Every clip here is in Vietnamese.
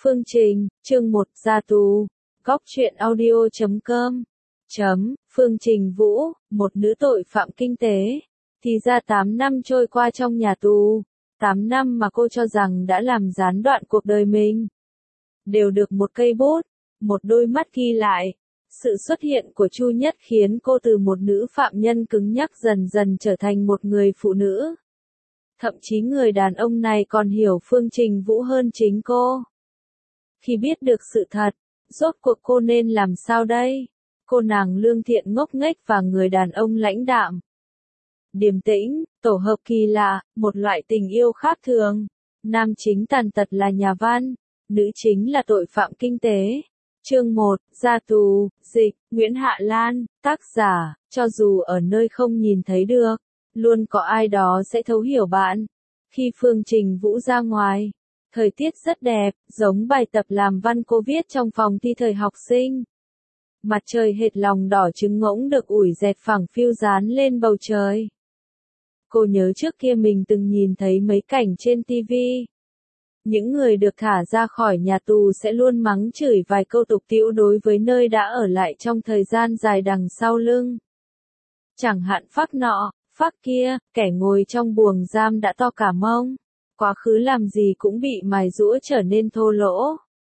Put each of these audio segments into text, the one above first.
Phương Trình, chương 1, ra tù. Góc truyện audio.com. Phương Trình Vũ, một nữ tội phạm kinh tế. Thì ra 8 năm trôi qua trong nhà tù. 8 năm mà cô cho rằng đã làm gián đoạn cuộc đời mình. Đều được một cây bút, một đôi mắt ghi lại. Sự xuất hiện của Chu Nhất khiến cô từ một nữ phạm nhân cứng nhắc dần dần trở thành một người phụ nữ. Thậm chí người đàn ông này còn hiểu Phương Trình Vũ hơn chính cô. Khi biết được sự thật, rốt cuộc cô nên làm sao đây? Cô nàng lương thiện ngốc nghếch và người đàn ông lãnh đạm, điềm tĩnh, tổ hợp kỳ lạ, một loại tình yêu khác thường. Nam chính tàn tật là nhà văn, nữ chính là tội phạm kinh tế. Chương 1, ra tù, dịch, Nguyễn Hạ Lan, tác giả, cho dù ở nơi không nhìn thấy được, luôn có ai đó sẽ thấu hiểu bạn. Khi Phương Trình Vũ ra ngoài, thời tiết rất đẹp, giống bài tập làm văn cô viết trong phòng thi thời học sinh. Mặt trời hệt lòng đỏ trứng ngỗng được ủi dẹt phẳng phiu dán lên bầu trời. Cô nhớ trước kia mình từng nhìn thấy mấy cảnh trên TV. Những người được thả ra khỏi nhà tù sẽ luôn mắng chửi vài câu tục tĩu đối với nơi đã ở lại trong thời gian dài đằng sau lưng. Chẳng hạn phác nọ, phác kia, kẻ ngồi trong buồng giam đã to cả mông. Quá khứ làm gì cũng bị mài giũa trở nên thô lỗ.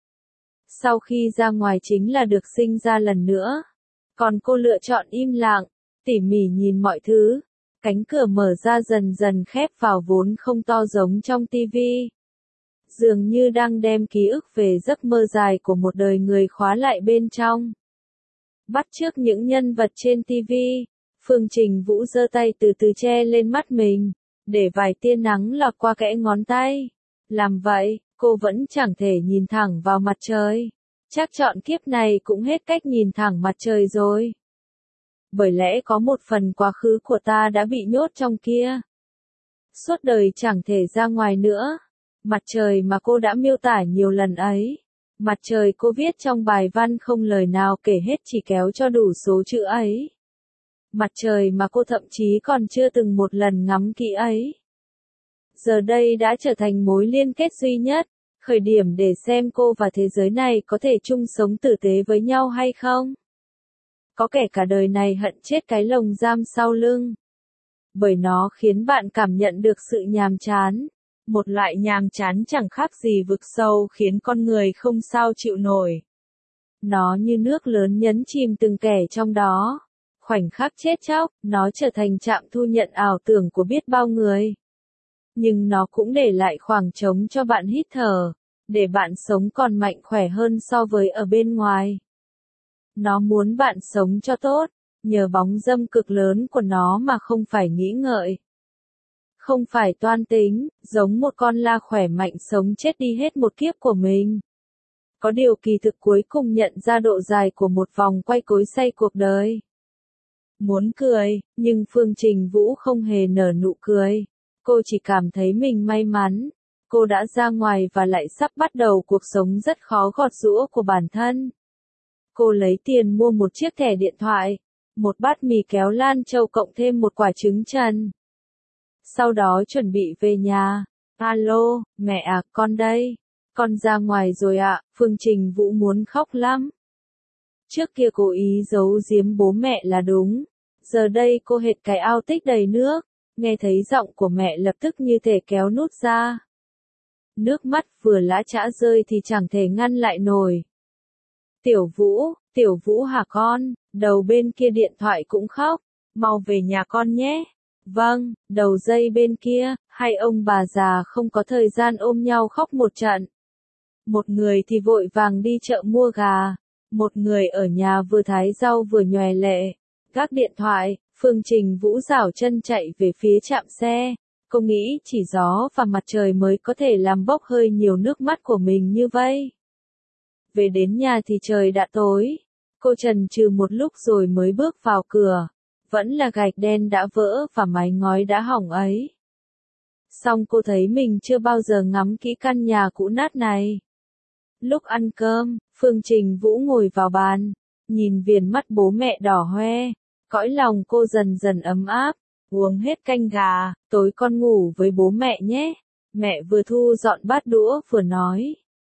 Sau khi ra ngoài chính là được sinh ra lần nữa. Còn cô lựa chọn im lặng, tỉ mỉ nhìn mọi thứ. Cánh cửa mở ra dần dần khép vào vốn không to giống trong tivi. Dường như đang đem ký ức về giấc mơ dài của một đời người khóa lại bên trong. Bắt chước những nhân vật trên tivi, Phương Trình Vũ giơ tay từ từ che lên mắt mình, để vài tia nắng lọt qua kẽ ngón tay. Làm vậy, cô vẫn chẳng thể nhìn thẳng vào mặt trời. Chắc chọn kiếp này cũng hết cách nhìn thẳng mặt trời rồi. Bởi lẽ có một phần quá khứ của ta đã bị nhốt trong kia. Suốt đời chẳng thể ra ngoài nữa. Mặt trời mà cô đã miêu tả nhiều lần ấy. Mặt trời cô viết trong bài văn không lời nào kể hết chỉ kéo cho đủ số chữ ấy. Mặt trời mà cô thậm chí còn chưa từng một lần ngắm kỹ ấy. Giờ đây đã trở thành mối liên kết duy nhất, khởi điểm để xem cô và thế giới này có thể chung sống tử tế với nhau hay không. Có kẻ cả đời này hận chết cái lồng giam sau lưng. Bởi nó khiến bạn cảm nhận được sự nhàm chán. Một loại nhàm chán chẳng khác gì vực sâu khiến con người không sao chịu nổi. Nó như nước lớn nhấn chìm từng kẻ trong đó. Khoảnh khắc chết chóc, nó trở thành trạm thu nhận ảo tưởng của biết bao người. Nhưng nó cũng để lại khoảng trống cho bạn hít thở, để bạn sống còn mạnh khỏe hơn so với ở bên ngoài. Nó muốn bạn sống cho tốt, nhờ bóng dâm cực lớn của nó mà không phải nghĩ ngợi. Không phải toan tính, giống một con la khỏe mạnh sống chết đi hết một kiếp của mình. Có điều kỳ thực cuối cùng nhận ra độ dài của một vòng quay cối xay cuộc đời. Muốn cười, nhưng Phương Trình Vũ không hề nở nụ cười. Cô chỉ cảm thấy mình may mắn. Cô đã ra ngoài và lại sắp bắt đầu cuộc sống rất khó gọt giũa của bản thân. Cô lấy tiền mua một chiếc thẻ điện thoại, một bát mì kéo Lan Châu cộng thêm một quả trứng trần. Sau đó chuẩn bị về nhà. Alo, mẹ à, con đây. Con ra ngoài rồi ạ. Phương Trình Vũ muốn khóc lắm. Trước kia cố ý giấu giếm bố mẹ là đúng. Giờ đây cô hệt cái ao tích đầy nước. Nghe thấy giọng của mẹ lập tức như thể kéo nút ra. Nước mắt vừa lã chã rơi thì chẳng thể ngăn lại nổi. Tiểu Vũ hả con? Đầu bên kia điện thoại cũng khóc. Mau về nhà con nhé. Vâng, đầu dây bên kia, hai ông bà già không có thời gian ôm nhau khóc một trận. Một người thì vội vàng đi chợ mua gà, một người ở nhà vừa thái rau vừa nhòe lệ. Gác điện thoại, Phương Trình Vũ giảo chân chạy về phía trạm xe. Cô nghĩ chỉ gió và mặt trời mới có thể làm bốc hơi nhiều nước mắt của mình như vậy. Về đến nhà thì trời đã tối. Cô chần chừ một lúc rồi mới bước vào cửa. Vẫn là gạch đen đã vỡ và mái ngói đã hỏng ấy. Xong cô thấy mình chưa bao giờ ngắm kỹ căn nhà cũ nát này. Lúc ăn cơm, Phương Trình Vũ ngồi vào bàn, nhìn viền mắt bố mẹ đỏ hoe. Cõi lòng cô dần dần ấm áp. Uống hết canh gà, tối con ngủ với bố mẹ nhé. Mẹ vừa thu dọn bát đũa vừa nói.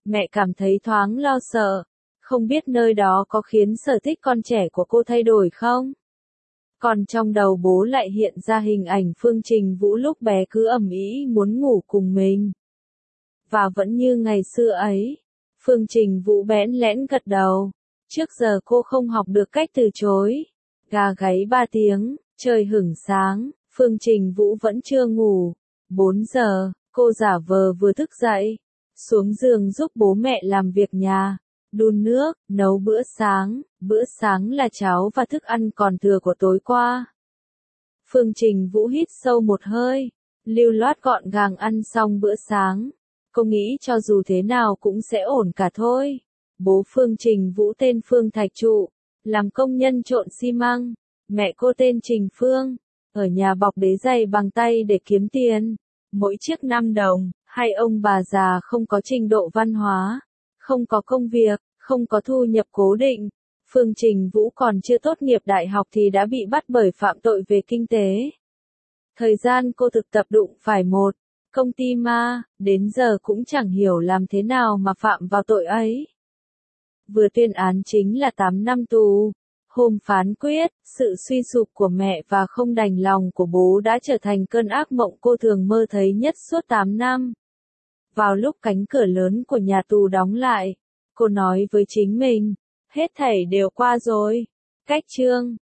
Mẹ cảm thấy thoáng lo sợ. Không biết nơi đó có khiến sở thích con trẻ của cô thay đổi không? Còn trong đầu bố lại hiện ra hình ảnh Phương Trình Vũ lúc bé cứ ầm ĩ muốn ngủ cùng mình. Và vẫn như ngày xưa ấy, Phương Trình Vũ bẽn lẽn gật đầu. Trước giờ cô không học được cách từ chối. Gà gáy 3 tiếng, trời hửng sáng, Phương Trình Vũ vẫn chưa ngủ. 4 giờ, cô giả vờ vừa thức dậy, xuống giường giúp bố mẹ làm việc nhà, đun nước, nấu bữa sáng là cháo và thức ăn còn thừa của tối qua. Phương Trình Vũ hít sâu một hơi, lưu loát gọn gàng ăn xong bữa sáng. Cô nghĩ cho dù thế nào cũng sẽ ổn cả thôi. Bố Phương Trình Vũ tên Phương Thạch Trụ, làm công nhân trộn xi măng. Mẹ cô tên Trình Phương, ở nhà bọc đế giày bằng tay để kiếm tiền. Mỗi chiếc 5 đồng, hai ông bà già không có trình độ văn hóa, không có công việc, không có thu nhập cố định. Phương Trình Vũ còn chưa tốt nghiệp đại học thì đã bị bắt bởi phạm tội về kinh tế. Thời gian cô thực tập đụng phải một công ty ma, đến giờ cũng chẳng hiểu làm thế nào mà phạm vào tội ấy. Vừa tuyên án chính là 8 năm tù. Hôm phán quyết, sự suy sụp của mẹ và không đành lòng của bố đã trở thành cơn ác mộng cô thường mơ thấy nhất suốt 8 năm. Vào lúc cánh cửa lớn của nhà tù đóng lại, cô nói với chính mình, hết thảy đều qua rồi. Cách chương